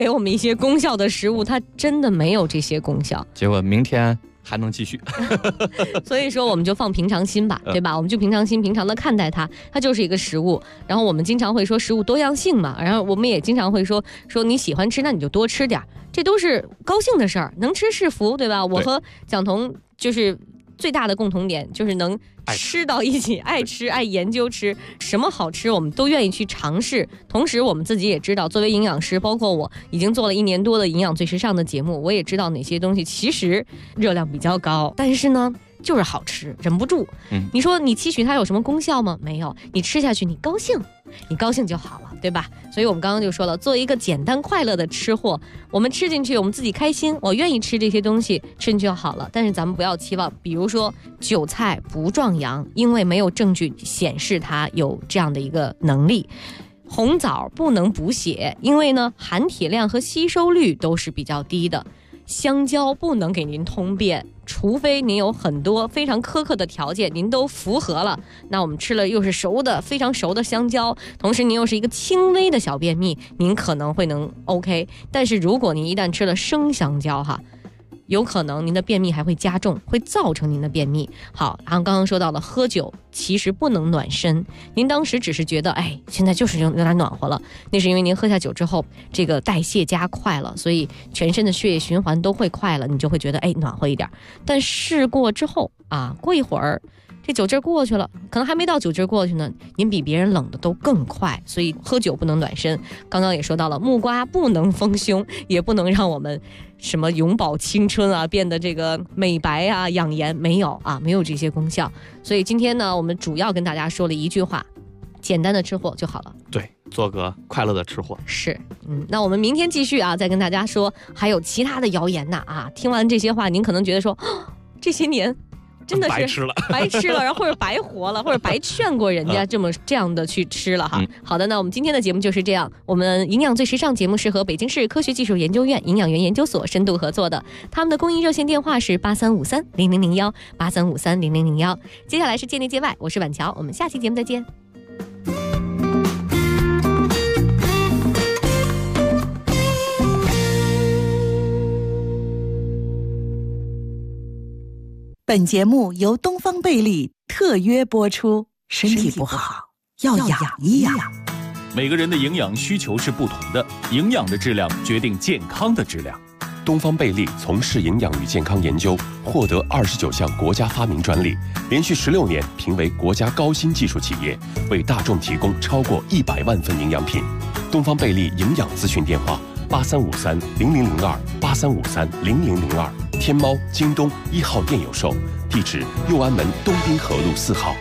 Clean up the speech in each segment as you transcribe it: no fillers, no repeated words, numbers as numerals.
给我们一些功效的食物，它真的没有这些功效， 结果明天还能继续。 所以说我们就放平常心吧，对吧？我们就平常心平常的看待它，它就是一个食物。然后我们经常会说食物多样性嘛，然后我们也经常会说你喜欢吃那你就多吃点，这都是高兴的事儿，能吃是福，对吧？我和蒋彤就是最大的共同点就是能吃到一起，爱吃爱研究吃，什么好吃我们都愿意去尝试。同时我们自己也知道，作为营养师，包括我已经做了1年多的营养最时尚的节目，我也知道哪些东西其实热量比较高，但是呢就是好吃，忍不住。你说你期许它有什么功效吗？没有，你吃下去你高兴，你高兴就好了，对吧？所以我们刚刚就说了，做一个简单快乐的吃货，我们吃进去我们自己开心，我愿意吃这些东西，吃进去就好了。但是咱们不要期望，比如说韭菜不壮阳，因为没有证据显示它有这样的一个能力。红枣不能补血，因为呢含铁量和吸收率都是比较低的。香蕉不能给您通便，除非您有很多非常苛刻的条件您都符合了，那我们吃了又是熟的非常熟的香蕉，同时您又是一个轻微的小便秘，您可能会能 OK。 但是如果您一旦吃了生香蕉有可能您的便秘还会加重，会造成您的便秘。好，然后刚刚说到了喝酒其实不能暖身，您当时只是觉得现在就是有点暖和了，那是因为您喝下酒之后这个代谢加快了，所以全身的血液循环都会快了，你就会觉得暖和一点。但试过之后过一会儿这酒劲过去了，可能还没到酒劲过去呢，您比别人冷的都更快，所以喝酒不能暖身。刚刚也说到了，木瓜不能丰胸，也不能让我们什么永葆青春变得这个美白养颜，没有没有这些功效。所以今天呢，我们主要跟大家说了一句话，简单的吃货就好了。 对，做个快乐的吃货。 是，那我们明天继续再跟大家说还有其他的谣言听完这些话，您可能觉得说这些年真的是白吃了，然后或者白活了，或者白劝过人家这样的去吃了好的，那我们今天的节目就是这样。我们营养最时尚节目是和北京市科学技术研究院营养员研究所深度合作的，他们的公益热线电话是83530001 83530001。接下来是界内界外，我是婉乔，我们下期节目再见。 本节目由东方贝利特约播出。身体不好要养一养。 每个人的营养需求是不同的，营养的质量决定健康的质量。 东方贝利从事营养与健康研究，获得29项国家发明专利，连续16年评为国家高新技术企业，为大众提供超过100万份营养品。东方贝利营养咨询电话：83530002 83530002，天猫、京东1号店有售，地址右安门东滨河路4号。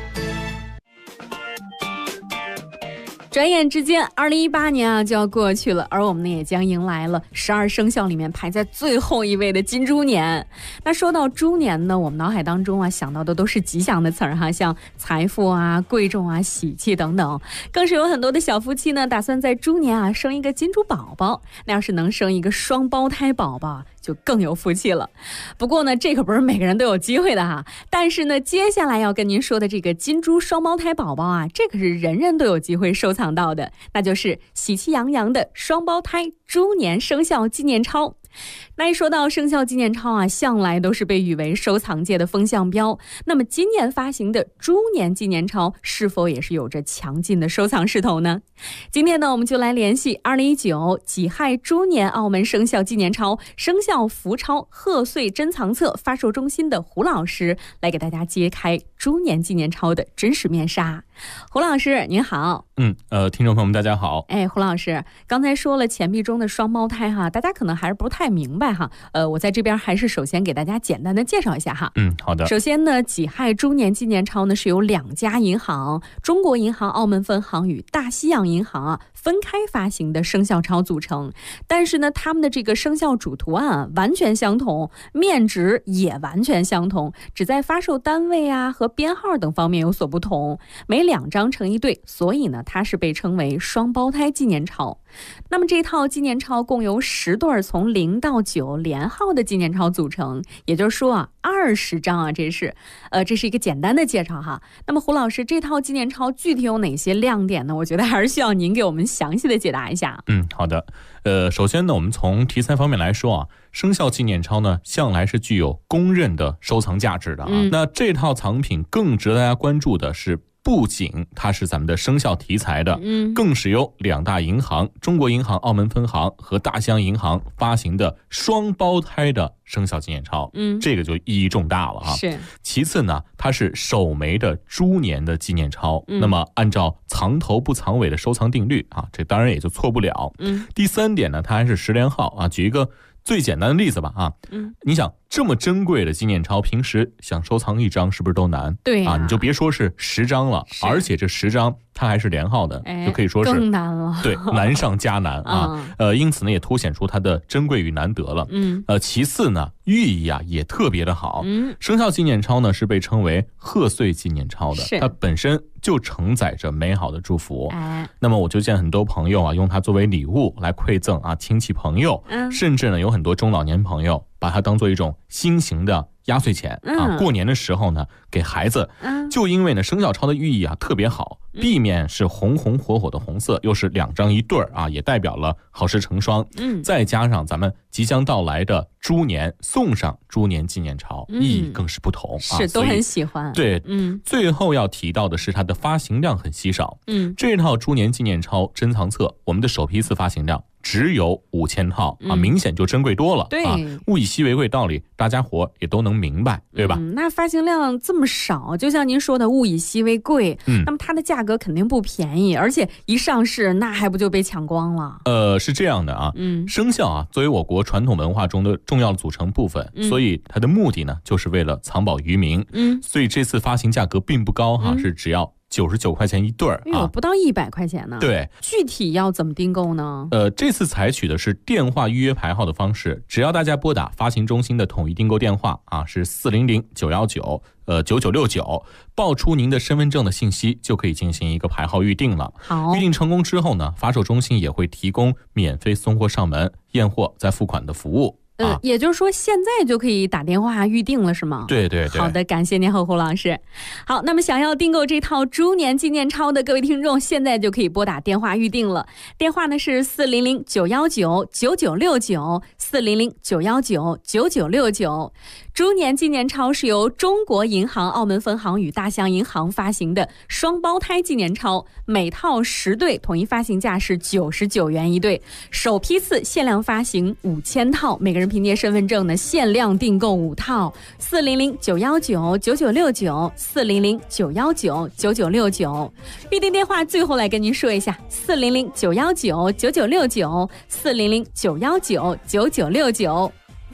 转眼之间2018年就要过去了，而我们呢也将迎来了12生肖里面排在最后一位的金猪年。那说到猪年呢，我们脑海当中想到的都是吉祥的词儿像财富贵重喜气等等，更是有很多的小夫妻呢打算在猪年生一个金猪宝宝。那要是能生一个双胞胎宝宝就更有福气了。不过呢，这可不是每个人都有机会的但是呢，接下来要跟您说的这个金猪双胞胎宝宝这可是人人都有机会收藏到的，那就是喜气洋洋的双胞胎猪年生肖纪念钞。那一说到生肖纪念钞向来都是被誉为收藏界的风向标。那么今年发行的猪年纪念钞是否也是有着强劲的收藏势头呢？今天呢，我们就来联系2019己亥猪年澳门生肖纪念钞生肖福钞贺岁珍藏册发售中心的胡老师，来给大家揭开猪年纪念钞的真实面纱。胡老师您好。 听众朋友们大家好。 胡老师刚才说了钱币中的双胞胎大家可能还是不太明白我在这边还是首先给大家简单的介绍一下好的。 首先呢，己亥猪年纪念钞呢是由2家银行中国银行澳门分行与大西洋银行分开发行的生肖钞组成，但是呢他们的这个生肖主图案完全相同，面值也完全相同，只在发售单位和编号等方面有所不同。每 2张成一对，所以呢，它是被称为双胞胎纪念钞。那么这套纪念钞共由10对从0到9连号的纪念钞组成，也就是说啊，20张啊，这是一个简单的介绍哈。那么胡老师，这套纪念钞具体有哪些亮点呢？我觉得还是需要您给我们详细的解答一下。 好的。首先呢，我们从题材方面来说啊，生肖纪念钞呢，向来是具有公认的收藏价值的啊。那这套藏品更值得大家关注的是，不仅它是咱们的生肖题材的，更是由2大银行中国银行澳门分行和大西洋银行发行的双胞胎的生肖纪念钞，这个就意义重大了啊。 是。其次呢，它是首枚的猪年的纪念钞，那么按照藏头不藏尾的收藏定律啊，这当然也就错不了。第3点呢，它还是10连号啊。举一个最简单的例子吧啊，你想这么珍贵的纪念钞，平时想收藏1张是不是都难？ 对啊，你就别说是10张了，而且这10张它还是连号的，就可以说是更难了。 对，难上加难啊。因此呢，也凸显出它的珍贵与难得了。其次呢，寓意啊也特别的好。生肖纪念钞呢是被称为贺岁纪念钞的，它本身就承载着美好的祝福。那么我就见很多朋友啊，用它作为礼物来馈赠啊亲戚朋友，甚至呢有很多中老年朋友把它当做一种新型的压岁钱啊，过年的时候呢给孩子。就因为呢生肖钞的寓意啊特别好，避免是红红火火的红色，又是2张一对啊，也代表了好事成双。再加上咱们即将到来的猪年，送上猪年纪念钞，意义更是不同啊， 是都很喜欢。 对，最后要提到的是它的发行量很稀少。这套猪年纪念钞珍藏册，我们的首批次发行量只有5000套啊，明显就珍贵多了。 对， 物以稀为贵道理，大家伙也都能明白，对吧？ 那发行量这么少，就像您说的物以稀为贵，那么它的价格肯定不便宜，而且一上市那还不就被抢光了？ 是这样的啊，生肖啊作为我国传统文化中的重要组成部分，所以它的目的呢就是为了藏宝于民。所以这次发行价格并不高哈，是只要99块钱一对啊， 不到100块钱呢。 对， 具体要怎么订购呢？ 这次采取的是电话预约排号的方式，只要大家拨打发行中心的统一订购电话啊，是400-919-9969，报出您的身份证的信息，就可以进行一个排号预定了。 好， 预定成功之后呢，发售中心也会提供免费送货上门、验货再付款的服务。 也就是说现在就可以打电话预定了是吗？ 对对对。 好的，感谢您胡老师。好，那么想要订购这套猪年纪念钞的各位听众，现在就可以拨打电话预定了。电话呢是400-919-9969，400-919-9969。猪年纪念钞是由中国银行澳门分行与大西洋银行发行的双胞胎纪念钞，每套10对，统一发行价是99元一对，首批次限量发行5000套，每个人凭借身份证呢限量订购5套。400-919-9969，400-919-9969。预订电话最后来跟您说一下，400-919-9969，400-919-9969。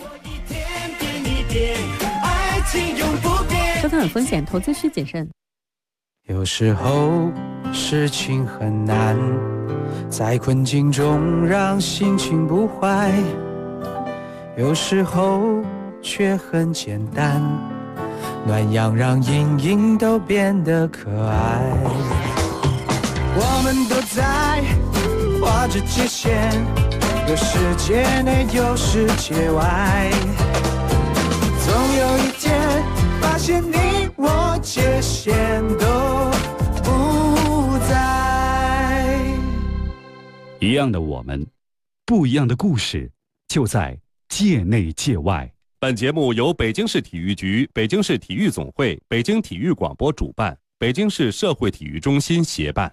收藏有风险，投资需谨慎。 有时候事情很难，在困境中让心情不坏，有时候却很简单，暖阳让阴影都变得可爱。我们都在画着界限，有世界内有世界外，总有一天发现你我界限都不在。 一样的我们，不一样的故事，就在界内界外。 本节目由北京市体育局、北京市体育总会、北京体育广播主办，北京市社会体育中心协办。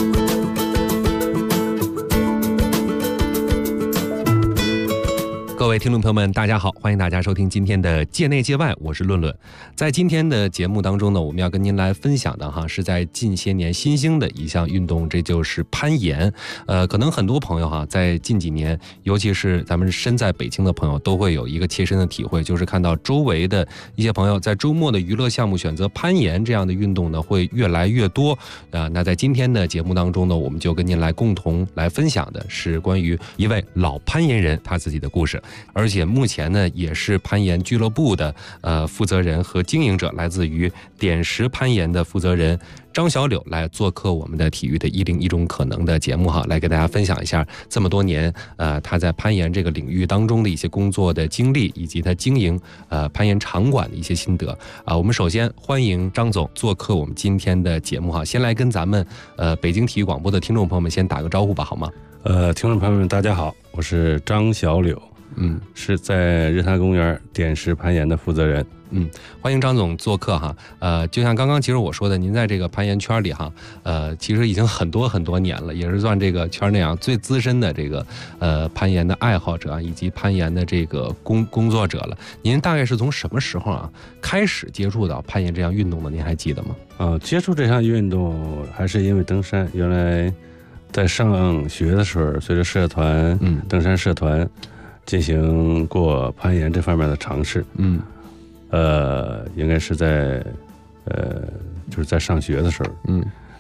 各位听众朋友们，大家好，欢迎大家收听今天的界内界外，我是论论。在今天的节目当中呢，我们要跟您来分享的是在近些年新兴的一项运动，这就是攀岩。可能很多朋友在近几年，尤其是咱们身在北京的朋友，都会有一个切身的体会，就是看到周围的一些朋友在周末的娱乐项目选择攀岩这样的运动呢，会越来越多。那在今天的节目当中呢，我们就跟您来共同来分享的是关于一位老攀岩人他自己的故事。而且目前呢，也是攀岩俱乐部的负责人和经营者，来自于点石攀岩的负责人张小柳来做客我们的体育的101种可能的节目来给大家分享一下这么多年他在攀岩这个领域当中的一些工作的经历，以及他经营攀岩场馆的一些心得我们首先欢迎张总做客我们今天的节目先来跟咱们北京体育广播的听众朋友们先打个招呼吧，好吗？ 听众朋友们大家好，我是张小柳，是在日坛公园点石攀岩的负责人。 欢迎张总做客就像刚刚其实我说的，您在这个攀岩圈里其实已经很多很多年了，也是算这个圈内最资深的这个攀岩的爱好者以及攀岩的这个工作者了。您大概是从什么时候开始接触到攀岩这项运动的？您还记得吗？ 接触这项运动还是因为登山。原来在上学的时候，随着社团登山社团进行过攀岩这方面的尝试。应该是在就是在上学的时候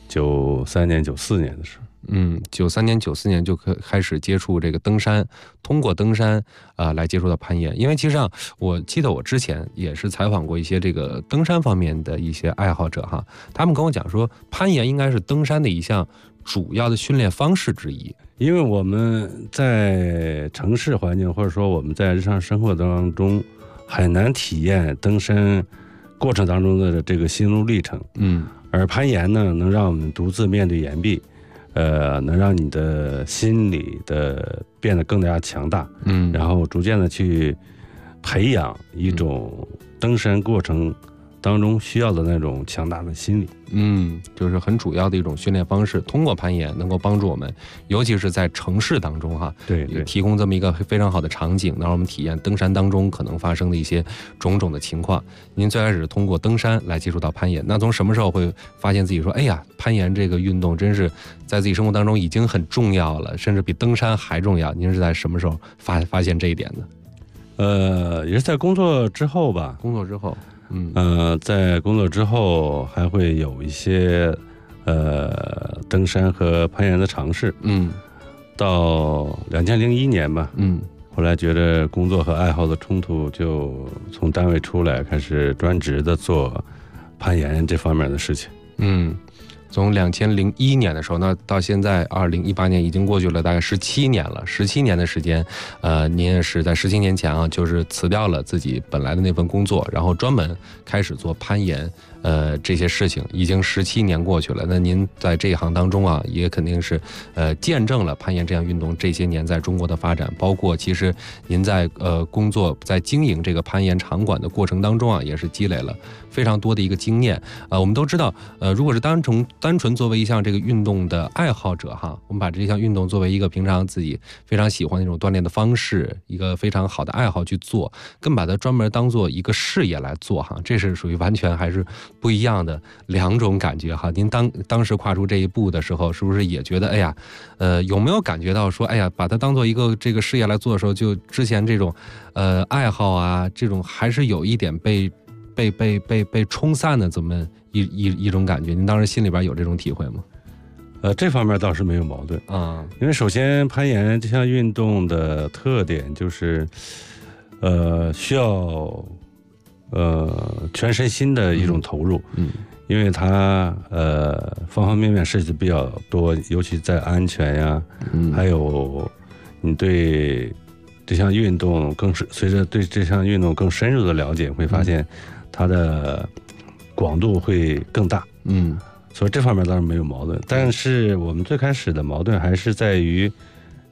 ，93年94年的时候 ，93年94年就开始接触这个登山，通过登山来接触到攀岩。因为其实我记得我之前也是采访过一些这个登山方面的一些爱好者他们跟我讲说，攀岩应该是登山的一项主要的训练方式之一。 因为我们在城市环境或者说我们在日常生活当中很难体验登山过程当中的这个心路历程，而攀岩呢，能让我们独自面对岩壁，能让你的心理的变得更加强大，然后逐渐的去培养一种登山过程当中需要的那种强大的心理。 就是很主要的一种训练方式，通过攀岩能够帮助我们，尤其是在城市当中对， 提供这么一个非常好的场景，能让我们体验登山当中可能发生的一些种种的情况。您最开始通过登山来接触到攀岩，那从什么时候会发现自己说，哎呀，攀岩这个运动真是在自己生活当中已经很重要了，甚至比登山还重要？您是在什么时候发现这一点的？ 也是在工作之后吧。 工作之后。 在工作之后还会有一些登山和攀岩的尝试。到2001年吧。后来觉得工作和爱好的冲突，就从单位出来，开始专职的做攀岩这方面的事情。 从2001年的时候，那到现在2018年已经过去了大概17年了，17年的时间，您也是在17年前就是辞掉了自己本来的那份工作，然后专门开始做攀岩，这些事情已经17年过去了。那您在这一行当中也肯定是见证了攀岩这项运动这些年在中国的发展，包括其实您在工作在经营这个攀岩场馆的过程当中也是积累了非常多的一个经验。我们都知道，如果是单纯作为一项这个运动的爱好者我们把这项运动作为一个平常自己非常喜欢的一种锻炼的方式，一个非常好的爱好去做，更把它专门当做一个事业来做这是属于完全还是不一样的两种感觉您当时跨出这一步的时候，是不是也觉得哎呀，有没有感觉到说，哎呀，把它当做一个这个事业来做的时候，就之前这种爱好这种还是有一点被冲散的这么一种感觉？您当时心里边有这种体会吗？ 这方面倒是没有矛盾因为首先攀岩这项运动的特点就是需要全身心的一种投入，因为它方方面面涉及的比较多，尤其在安全呀，还有你对这项运动随着对这项运动更深入的了解，会发现它的广度会更大。所以这方面当然没有矛盾，但是我们最开始的矛盾还是在于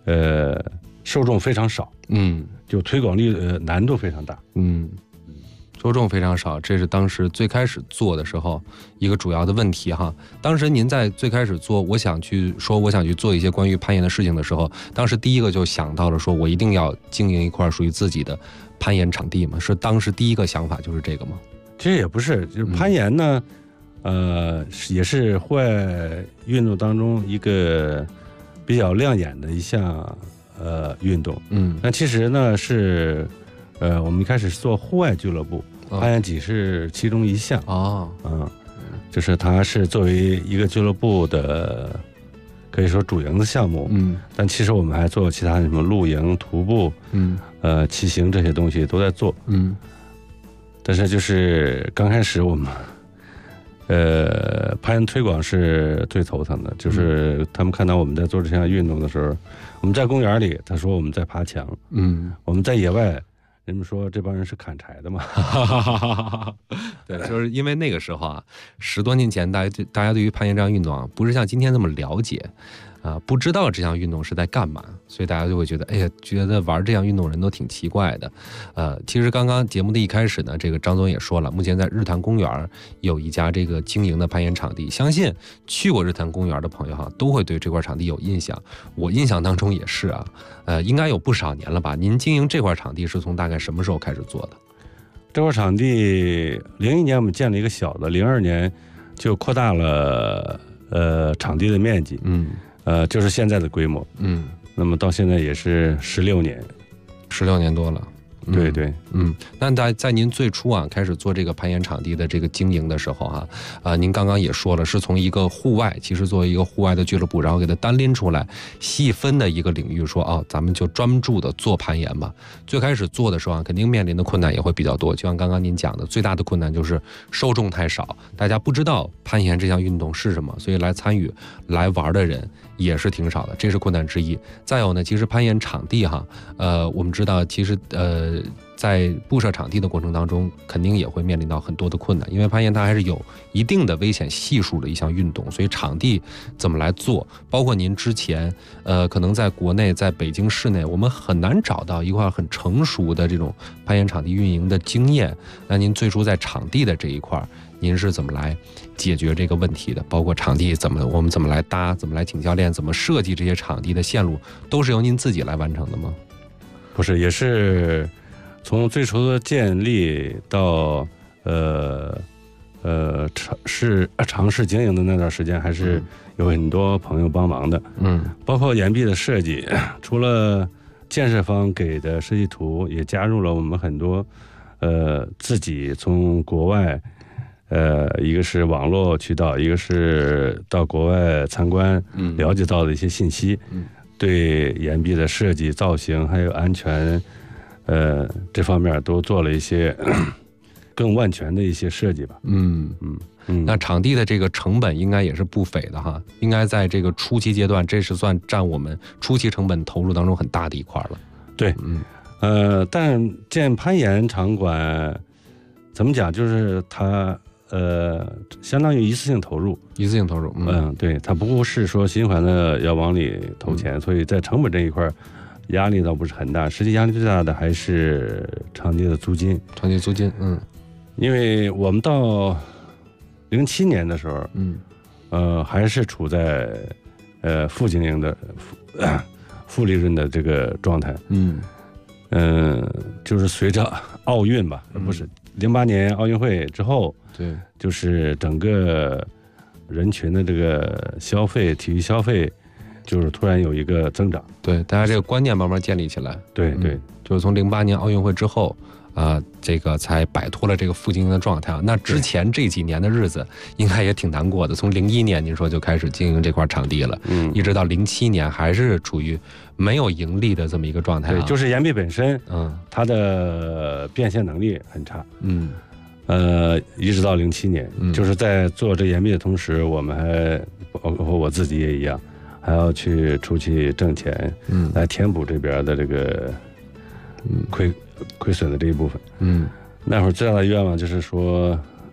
受众非常少，就推广力难度非常大。 受众非常少，这是当时最开始做的时候一个主要的问题哈。当时您在最开始做，我想去做一些关于攀岩的事情的时候，当时第一个就想到了说，我一定要经营一块属于自己的攀岩场地嘛，是当时第一个想法就是这个吗？ 其实也不是，就是攀岩呢，也是户外运动当中一个比较亮眼的一项运动。那其实呢是。我们一开始是做户外俱乐部，攀岩只是其中一项就是它是作为一个俱乐部的，可以说主营的项目。但其实我们还做其他什么露营、徒步，骑行这些东西都在做。但是就是刚开始我们，攀岩推广是最头疼的，就是他们看到我们在做这项运动的时候，我们在公园里，他说我们在爬墙，我们在野外。人们说这帮人是砍柴的嘛？ 对，就是因为那个时候啊，10多年前，大家对于攀岩这项运动啊，不是像今天那么了解，不知道这项运动是在干嘛，所以大家就会觉得，哎呀，觉得玩这项运动人都挺奇怪的。其实刚刚节目的一开始呢，这个张总也说了，目前在日坛公园有一家这个经营的攀岩场地，相信去过日坛公园的朋友哈，都会对这块场地有印象。我印象当中也是啊，应该有不少年了吧？您经营这块场地是从大概什么时候开始做的？ 这块场地01年我们建了一个小的，02年就扩大了场地的面积，就是现在的规模，那么到现在也是16年多了。 对对， 那在您最初啊开始做这个攀岩场地的这个经营的时候哈，您刚刚也说了，是从一个户外，其实作为一个户外的俱乐部，然后给它单拎出来，细分的一个领域，说咱们就专注的做攀岩吧。最开始做的时候啊，肯定面临的困难也会比较多，就像刚刚您讲的，最大的困难就是受众太少，大家不知道攀岩这项运动是什么，所以来参与来玩的人也是挺少的，这是困难之一。再有呢，其实攀岩场地哈，我们知道其实在布设场地的过程当中，肯定也会面临到很多的困难，因为攀岩它还是有一定的危险系数的一项运动，所以场地怎么来做，包括您之前可能在国内，在北京市内，我们很难找到一块很成熟的这种攀岩场地运营的经验。那您最初在场地的这一块，您是怎么来解决这个问题的？包括场地我们怎么来搭，怎么来请教练，怎么设计这些场地的线路，都是由您自己来完成的吗？ 不是，也是从最初的建立到尝试经营的那段时间，还是有很多朋友帮忙的。包括岩壁的设计，除了建设方给的设计图，也加入了我们很多自己从国外一个是网络渠道，一个是到国外参观了解到的一些信息，对岩壁的设计、造型还有安全这方面都做了一些更万全的一些设计吧。 那场地的这个成本应该也是不菲的哈，应该在这个初期阶段，这是算占我们初期成本投入当中很大的一块了。 对，但建攀岩场馆怎么讲，就是它相当于一次性投入，对，它不是说心怀的要往里投钱，所以在成本这一块压力倒不是很大，实际压力最大的还是场地的租金。因为我们到07年的时候，还是处在负经营的负利润的这个状态。就是随着奥运吧，不是08年奥运会之后， 对， 就是整个人群的这个消费，体育消费，就是突然有一个增长。 对，大家这个观念慢慢建立起来。 对， 就是从08年奥运会之后。这个才摆脱了这个负经营的状态。那之前这几年的日子应该也挺难过的，从01年您说就开始经营这块场地了，一直到07年还是处于没有盈利的这么一个状态。 对，就是岩壁本身，它的变现能力很差。一直到07年，就是在做这岩壁的同时，我们还包括我自己也一样，还要去出去挣钱，来填补这边的这个亏损的这一部分。那会儿最大的愿望就是说，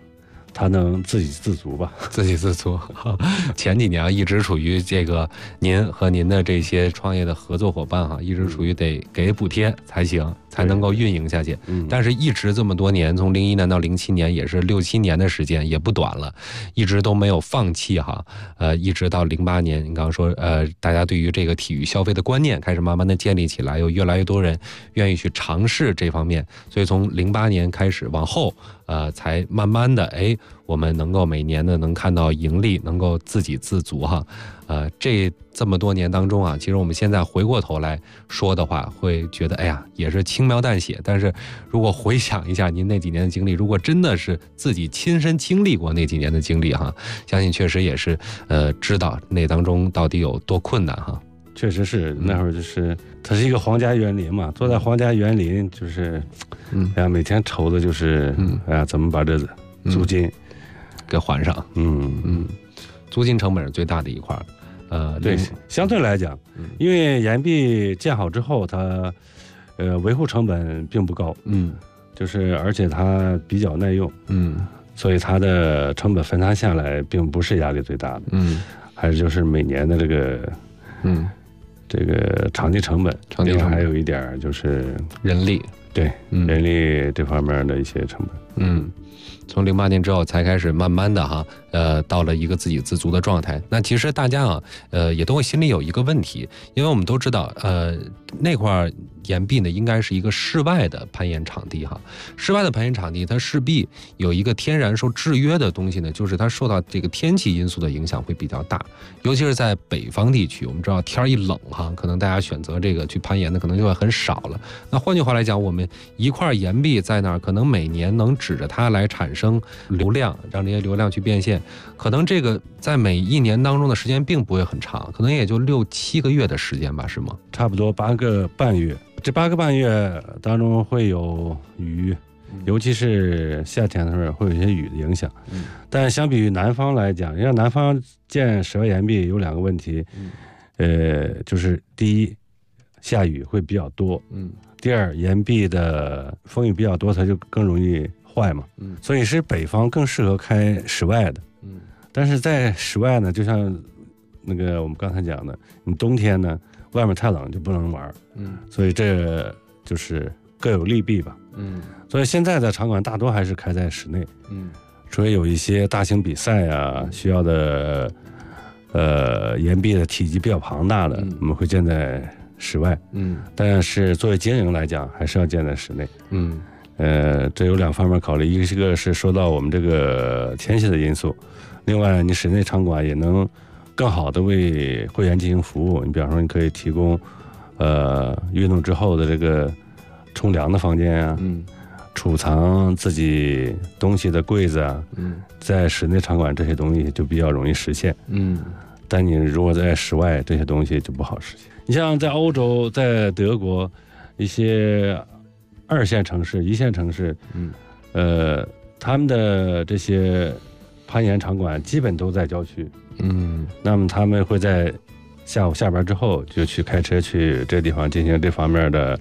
他能自给自足吧？ 自给自足。前几年啊，一直处于这个您和您的这些创业的合作伙伴哈，一直处于得给补贴才行，才能够运营下去。但是一直这么多年，从01年到07年，也是6、7年的时间，也不短了，一直都没有放弃哈。一直到08年，你刚刚说大家对于这个体育消费的观念开始慢慢的建立起来，有越来越多人愿意去尝试这方面，所以从08年开始往后。才慢慢的，我们能够每年的能看到盈利，能够自给自足哈。这么多年当中啊，其实我们现在回过头来说的话，会觉得哎呀，也是轻描淡写。但是如果回想一下您那几年的经历，如果真的是自己亲身经历过那几年的经历哈，相信确实也是知道那当中到底有多困难哈。 确实是那会儿就是它是一个皇家园林嘛，坐在皇家园林就是，哎呀每天愁的就是，哎呀怎么把这租金给还上？租金成本是最大的一块。 对，相对来讲，因为岩壁建好之后，它维护成本并不高，就是而且它比较耐用，所以它的成本分摊下来并不是压力最大的，还是就是每年的这个，这个场地成本，另外还有一点就是人力， 对，人力这方面的一些成本， 从08年之后才开始慢慢的哈，到了一个自给自足的状态。那其实大家啊，也都会心里有一个问题，因为我们都知道，那块岩壁呢，应该是一个室外的攀岩场地哈。室外的攀岩场地，它势必有一个天然受制约的东西呢，就是它受到这个天气因素的影响会比较大，尤其是在北方地区，我们知道天一冷哈，可能大家选择这个去攀岩的可能就会很少了。那换句话来讲，我们一块岩壁在那儿，可能每年能指着它来产生流量，让这些流量去变现，可能这个在每一年当中的时间并不会很长，可能也就6、7个月的时间吧，是吗？ 差不多8个半月。这8个半月当中会有雨，尤其是夏天的时候会有一些雨的影响。但相比于南方来讲，因为南方建室外岩壁有2个问题，就是第一，下雨会比较多，第二，岩壁的风雨比较多，它就更容易坏嘛，所以是北方更适合开室外的，但是在室外呢，就像那个我们刚才讲的，你冬天呢外面太冷就不能玩，所以这就是各有利弊吧，所以现在的场馆大多还是开在室内，除非有一些大型比赛啊需要的岩壁的体积比较庞大的，我们会建在室外，但是作为经营来讲，还是要建在室内，这有2方面考虑，一个是说到我们这个天气的因素，另外你室内场馆也能更好的为会员进行服务。你比方说，你可以提供运动之后的这个冲凉的房间啊，储藏自己东西的柜子啊，在室内场馆这些东西就比较容易实现，但你如果在室外，这些东西就不好实现。你像在欧洲，在德国一些2线城市、1线城市，他们的这些攀岩场馆基本都在郊区，那么他们会在下午下班之后就去开车去这地方进行这方面的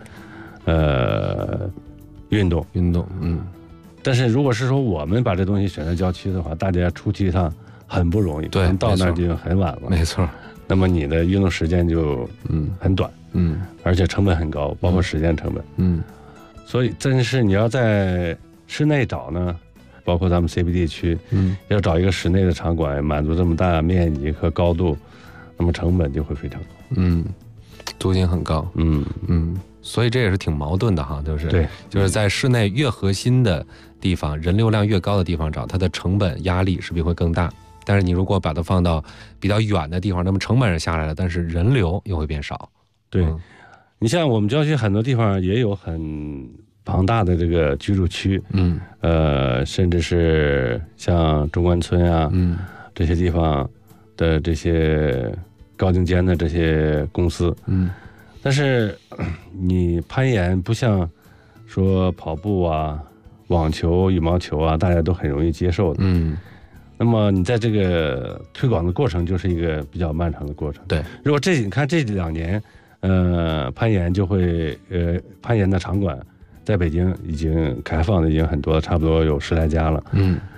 运动，但是如果是说我们把这东西选在郊区的话，大家出去一趟很不容易，对，到那就很晚了， 没错。 那么你的运动时间就很短，而且成本很高，包括时间成本，所以真是你要在室内找呢，包括咱们 CBD 区，要找一个室内的场馆，满足这么大面积和高度，那么成本就会非常高， 租金很高，所以这也是挺矛盾的哈，就是在室内越核心的地方，人流量越高的地方找，它的成本压力势必会更大。但是你如果把它放到比较远的地方，那么成本是下来了，但是人流又会变少。 对，你像我们郊区很多地方也有很庞大的这个居住区，甚至是像中关村啊，这些地方的这些高精尖的这些公司，但是你攀岩不像说跑步啊、网球、羽毛球啊，大家都很容易接受的，那么你在这个推广的过程就是一个比较漫长的过程。 对， 如果你看这2年，攀岩就会攀岩的场馆在北京已经开放的已经很多了，差不多有10来家了。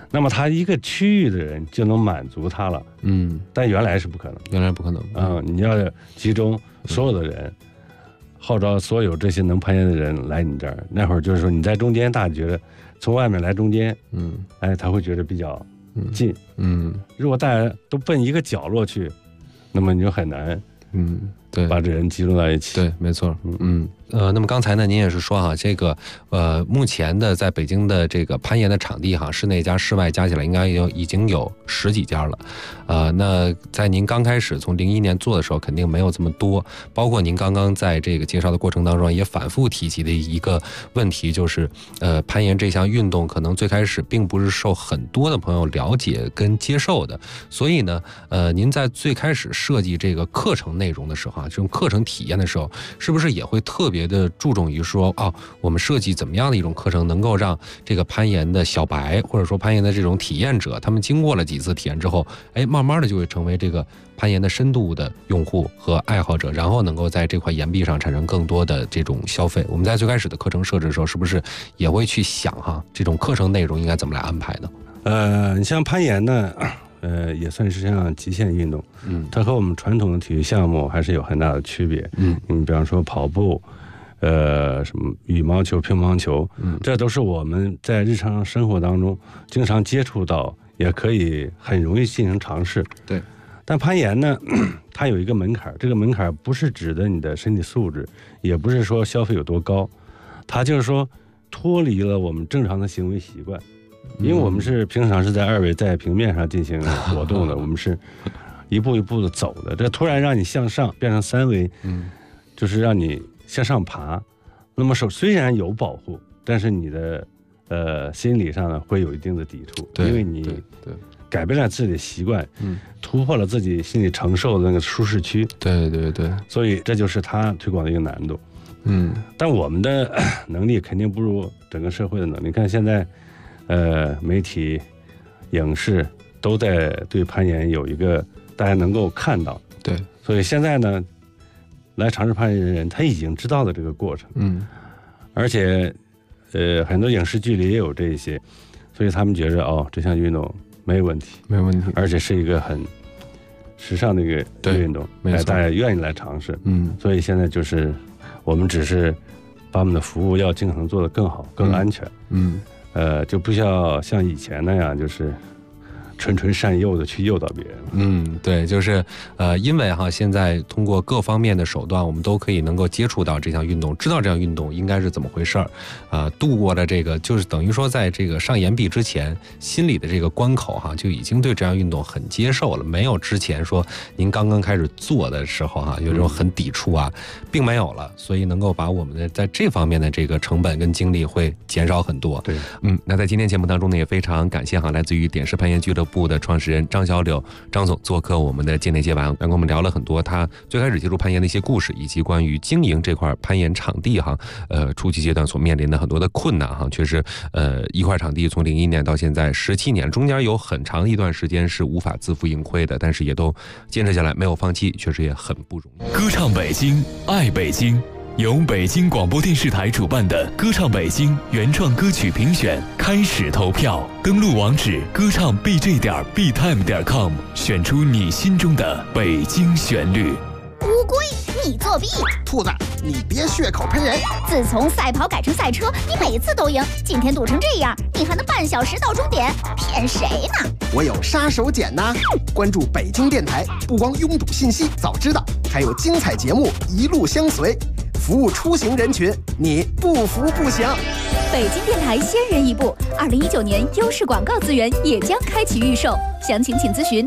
那么他一个区域的人就能满足他了。但原来是不可能， 原来不可能。 你要集中所有的人，号召所有这些能攀岩的人来你这儿。那会儿就是说你在中间，大家觉得从外面来中间，他会觉得比较近。如果大家都奔一个角落去，那么你就很难。 对， 把这人集中在一起。 对，没错。那么刚才呢，您也是说哈，这个目前的在北京的这个攀岩的场地哈，室内加室外加起来应该已经有10几家了。那在您刚开始从01年做的时候，肯定没有这么多。包括您刚刚在这个介绍的过程当中，也反复提及的一个问题，就是攀岩这项运动可能最开始并不是受很多的朋友了解跟接受的。所以呢，您在最开始设计这个课程内容的时候啊，这种课程体验的时候，是不是也会特别的注重于说，我们设计怎么样的一种课程，能够让这个攀岩的小白，或者说攀岩的这种体验者，他们经过了几次体验之后，慢慢的就会成为这个攀岩的深度的用户和爱好者，然后能够在这块岩壁上产生更多的这种消费。我们在最开始的课程设置的时候，是不是也会去想哈，这种课程内容应该怎么来安排呢？ 你像攀岩呢，也算是像极限运动，它和我们传统的体育项目还是有很大的区别。你比方说跑步，什么羽毛球、乒乓球，这都是我们在日常生活当中经常接触到，也可以很容易进行尝试。 对， 但攀岩呢，它有一个门槛，这个门槛不是指的你的身体素质，也不是说消费有多高，它就是说脱离了我们正常的行为习惯。因为我们是平常是在2维在平面上进行活动的，我们是一步一步的走的。这突然让你向上变成3维，就是让你向上爬。那么虽然有保护，但是你的心理上呢会有一定的抵触，因为你改变了自己的习惯，突破了自己心理承受的那个舒适区。 对， 所以这就是它推广的一个难度。但我们的能力肯定不如整个社会的能力。你看现在。媒体、影视都在对攀岩有一个大家能够看到。 对， 所以现在呢，来尝试攀岩的人他已经知道了这个过程。而且很多影视剧里也有这些，所以他们觉得这项运动没有问题，而且是一个很时尚的一个运动，大家愿意来尝试。所以现在就是我们只是把我们的服务要尽可能做得更好、更安全。就不需要像以前那样，就是纯善诱的去诱导别人。 对，就是因为现在通过各方面的手段，我们都可以能够接触到这项运动，知道这项运动应该是怎么回事儿，度过了这个，就是等于说在这个上岩壁之前，心里的这个关口就已经对这项运动很接受了，没有之前说您刚刚开始做的时候有这种很抵触并没有了，所以能够把我们的在这方面的这个成本跟精力会减少很多。 对， 那在今天节目当中呢，也非常感谢来自于点石攀岩俱乐部的创始人张小柳张总做客我们的界内接晚，跟我们聊了很多他最开始接触攀岩的一些故事，以及关于经营这块攀岩场地初期阶段所面临的很多的困难确实一块场地从01年到现在17年，中间有很长一段时间是无法自负盈亏的，但是也都坚持下来，没有放弃，确实也很不容易。 歌唱北京，爱北京，由北京广播电视台主办的歌唱北京原创歌曲评选开始投票，登录网址歌唱 bj.btime.com， 选出你心中的北京旋律。 乌龟，你作弊！ 兔子，你别血口喷人！ 自从赛跑改成赛车，你每次都赢，今天堵成这样，你还能半小时到终点？骗谁呢？ 我有杀手锏呐！关注北京电台，不光拥堵信息早知道，还有精彩节目一路相随，服务出行人群，你不服不行。 北京电台先人一步，2019年优势广告资源也将开启预售，详情请咨询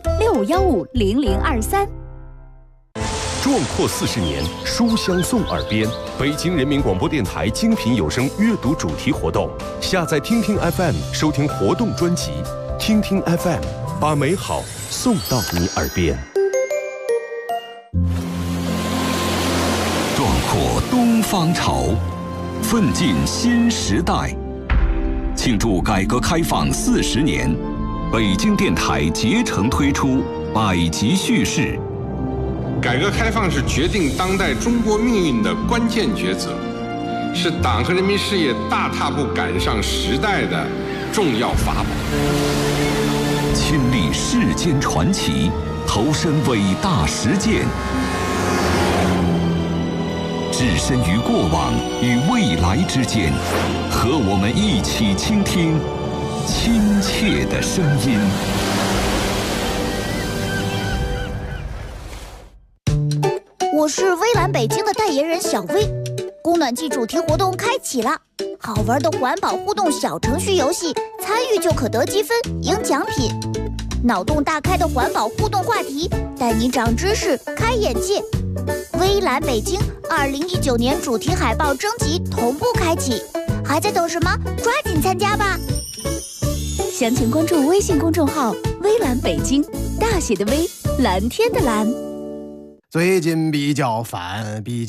65150023。 壮阔40年，书香送耳边。北京人民广播电台精品有声阅读主题活动，下载听听 FM 收听活动专辑，听听 FM 把美好送到你耳边。 壮阔东方潮，奋进新时代。庆祝改革开放40年，北京电台竭诚推出百集叙事。 改革开放是决定当代中国命运的关键抉择，是党和人民事业大踏步赶上时代的重要法宝。 亲历世间传奇，投身伟大实践，置身于过往与未来之间，和我们一起倾听亲切的声音。 我是微蓝北京的代言人小薇，供暖季主题活动开启了，好玩的环保互动小程序游戏，参与就可得积分、赢奖品。脑洞大开的环保互动话题，带你长知识、开眼界。微蓝北京2019年主题海报征集同步开启，还在等什么？抓紧参加吧！ 详情关注微信公众号“微蓝北京”，大写的微，蓝天的蓝。 最近比较烦，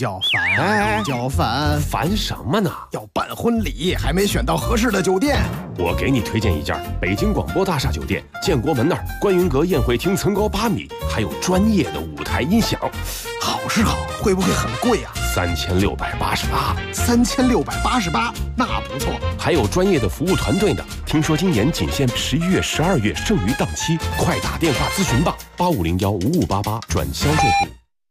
烦什么呢？ 要办婚礼，还没选到合适的酒店。 我给你推荐一家北京广播大厦酒店，建国门那儿观云阁宴会厅层高8米，还有专业的舞台音响。 好是好，会不会很贵啊？3688，那不错。 还有专业的服务团队呢。听说今年仅限11月、12月剩余档期，快打电话咨询吧，85015588转销售部。